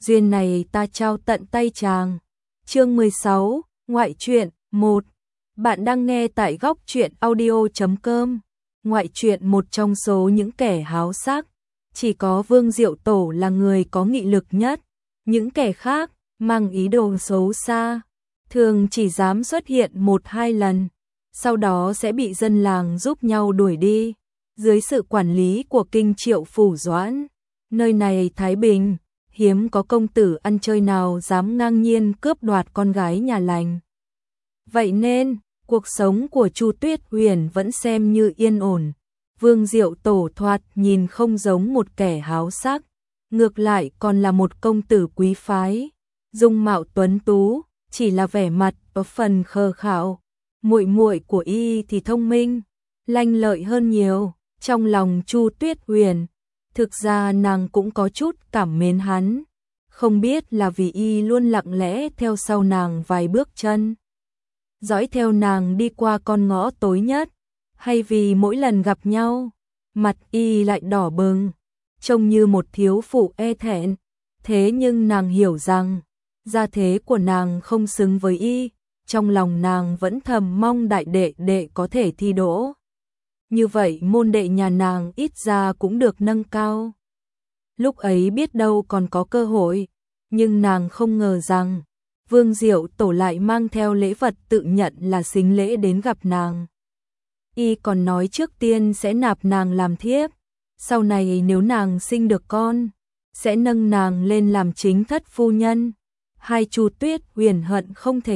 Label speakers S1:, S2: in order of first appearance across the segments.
S1: duyên này ta trao tận tay chàng. Chương 16, ngoại truyện 1. Bạn đang nghe tại góc truyện audio.com. Ngoại truyện một trong số những kẻ háo sắc, chỉ có Vương Diệu Tổ là người có nghị lực nhất, những kẻ khác mang ý đồ xấu xa, thường chỉ dám xuất hiện 1-2 lần, sau đó sẽ bị dân làng giúp nhau đuổi đi. Dưới sự quản lý của Kinh Triệu Phủ Doãn, nơi này thái bình, hiếm có công tử ăn chơi nào dám ngang nhiên cướp đoạt con gái nhà lành. Vậy nên, cuộc sống của Chu Tuyết Huyền vẫn xem như yên ổn. Vương Diệu Tổ thoạt nhìn không giống một kẻ háo sắc, ngược lại còn là một công tử quý phái, dung mạo tuấn tú, chỉ là vẻ mặt có phần khờ khạo. Muội muội của y thì thông minh, lanh lợi hơn nhiều. Trong lòng Chu Tuyết Huyền, thực ra nàng cũng có chút cảm mến hắn, không biết là vì y luôn lặng lẽ theo sau nàng vài bước chân, dõi theo nàng đi qua con ngõ tối nhất, hay vì mỗi lần gặp nhau, mặt y lại đỏ bừng, trông như một thiếu phụ e thẹn. Thế nhưng nàng hiểu rằng, gia thế của nàng không xứng với y, trong lòng nàng vẫn thầm mong đại đệ đệ có thể thi đỗ. Như vậy môn đệ nhà nàng ít ra cũng được nâng cao. Lúc ấy biết đâu còn có cơ hội, nhưng nàng không ngờ rằng Vương Diệu Tổ lại mang theo lễ vật tự nhận là sính lễ đến gặp nàng. Y còn nói trước tiên sẽ nạp nàng làm thiếp, sau này nếu nàng sinh được con, sẽ nâng nàng lên làm chính thất phu nhân. Hai Chu Tuyết Huyền hận không thể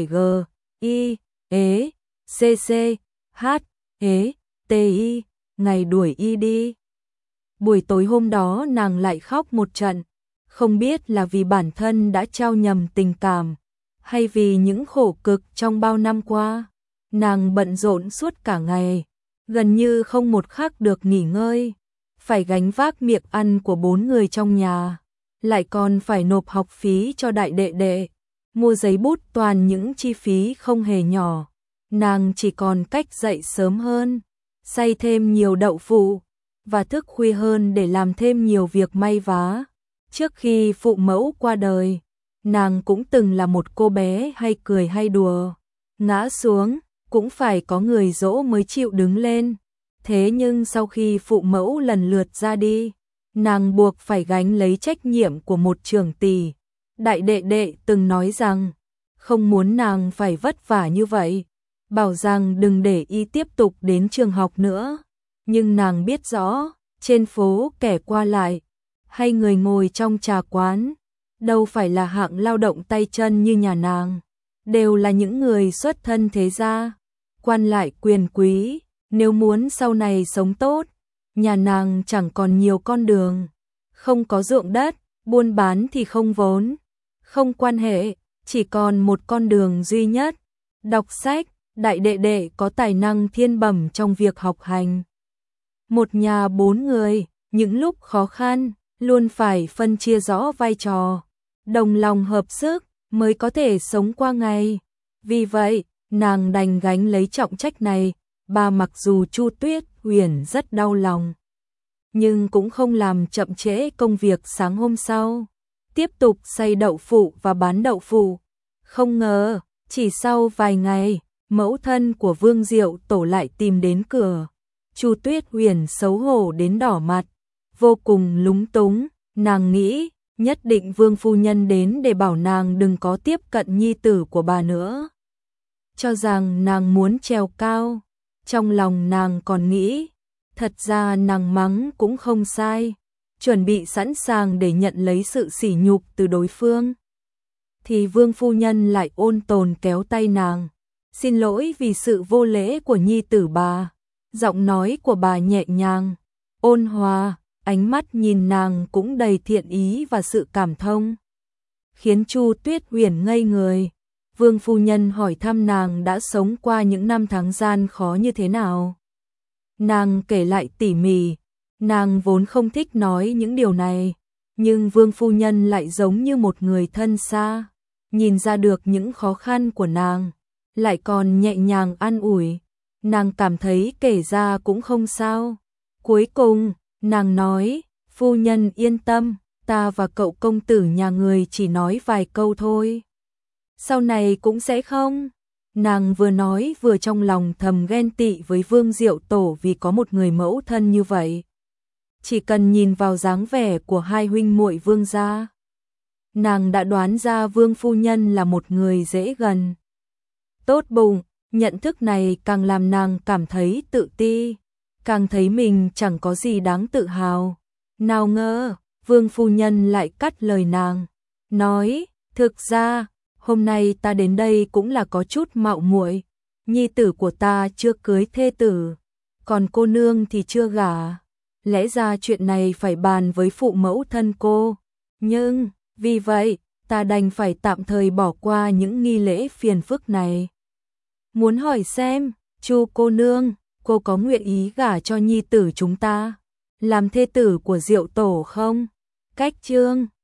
S1: GIECCHI ngày đuổi y đi. Buổi tối hôm đó nàng lại khóc một trận, không biết là vì bản thân đã trao nhầm tình cảm, hay vì những khổ cực trong bao năm qua. Nàng bận rộn suốt cả ngày, gần như không một khắc được nghỉ ngơi, phải gánh vác miệng ăn của 4 người trong nhà, lại còn phải nộp học phí cho đại đệ đệ, mua giấy bút, toàn những chi phí không hề nhỏ. Nàng chỉ còn cách dậy sớm hơn, xay thêm nhiều đậu phụ, và thức khuya hơn để làm thêm nhiều việc may vá. Trước khi phụ mẫu qua đời, nàng cũng từng là một cô bé hay cười hay đùa, ngã xuống cũng phải có người dỗ mới chịu đứng lên. Thế nhưng sau khi phụ mẫu lần lượt ra đi, nàng buộc phải gánh lấy trách nhiệm của một trưởng tỷ. Đại đệ đệ từng nói rằng không muốn nàng phải vất vả như vậy, bảo rằng đừng để y tiếp tục đến trường học nữa. Nhưng nàng biết rõ, trên phố kẻ qua lại, hay người ngồi trong trà quán, đâu phải là hạng lao động tay chân như nhà nàng, đều là những người xuất thân thế gia, quan lại quyền quý. Nếu muốn sau này sống tốt, nhà nàng chẳng còn nhiều con đường, không có ruộng đất, buôn bán thì không vốn, không quan hệ, chỉ còn một con đường duy nhất, đọc sách. Đại đệ đệ có tài năng thiên bẩm trong việc học hành. Một nhà 4 người, những lúc khó khăn, luôn phải phân chia rõ vai trò, đồng lòng hợp sức, mới có thể sống qua ngày. Vì vậy, nàng đành gánh lấy trọng trách này. Mặc dù Chu Tuyết Huyền rất đau lòng, nhưng cũng không làm chậm trễ công việc sáng hôm sau. Tiếp tục xay đậu phụ và bán đậu phụ. Không ngờ, chỉ sau vài ngày, mẫu thân của Vương Diệu Tổ lại tìm đến cửa. Chu Tuyết Huyền xấu hổ đến đỏ mặt, vô cùng lúng túng. Nàng nghĩ nhất định Vương phu nhân đến để bảo nàng đừng có tiếp cận nhi tử của bà nữa, cho rằng nàng muốn trèo cao. Trong lòng nàng còn nghĩ, thật ra nàng mắng cũng không sai, chuẩn bị sẵn sàng để nhận lấy sự sỉ nhục từ đối phương. Thì Vương phu nhân lại ôn tồn kéo tay nàng, xin lỗi vì sự vô lễ của nhi tử bà. Giọng nói của bà nhẹ nhàng, ôn hòa, ánh mắt nhìn nàng cũng đầy thiện ý và sự cảm thông, khiến Chu Tuyết Huyền ngây người. Vương phu nhân hỏi thăm nàng đã sống qua những năm tháng gian khó như thế nào. Nàng kể lại tỉ mỉ, nàng vốn không thích nói những điều này, nhưng Vương phu nhân lại giống như một người thân xa, nhìn ra được những khó khăn của nàng, lại còn nhẹ nhàng an ủi. Nàng cảm thấy kể ra cũng không sao. Cuối cùng, nàng nói, phu nhân yên tâm, ta và cậu công tử nhà người chỉ nói vài câu thôi. Sau này cũng sẽ không. Nàng vừa nói vừa trong lòng thầm ghen tị với Vương Diệu Tổ vì có một người mẫu thân như vậy. Chỉ cần nhìn vào dáng vẻ của hai huynh muội Vương gia, nàng đã đoán ra Vương phu nhân là một người dễ gần, tốt bụng. Nhận thức này càng làm nàng cảm thấy tự ti, càng thấy mình chẳng có gì đáng tự hào. Nào ngờ, Vương phu nhân lại cắt lời nàng, nói, thực ra, hôm nay ta đến đây cũng là có chút mạo muội. Nhi tử của ta chưa cưới thê tử, còn cô nương thì chưa gả. Lẽ ra chuyện này phải bàn với phụ mẫu thân cô, nhưng, vì vậy, ta đành phải tạm thời bỏ qua những nghi lễ phiền phức này. Muốn hỏi xem, Chu cô nương, cô có nguyện ý gả cho nhi tử chúng ta, làm thê tử của Diệu Tổ không? Cách chương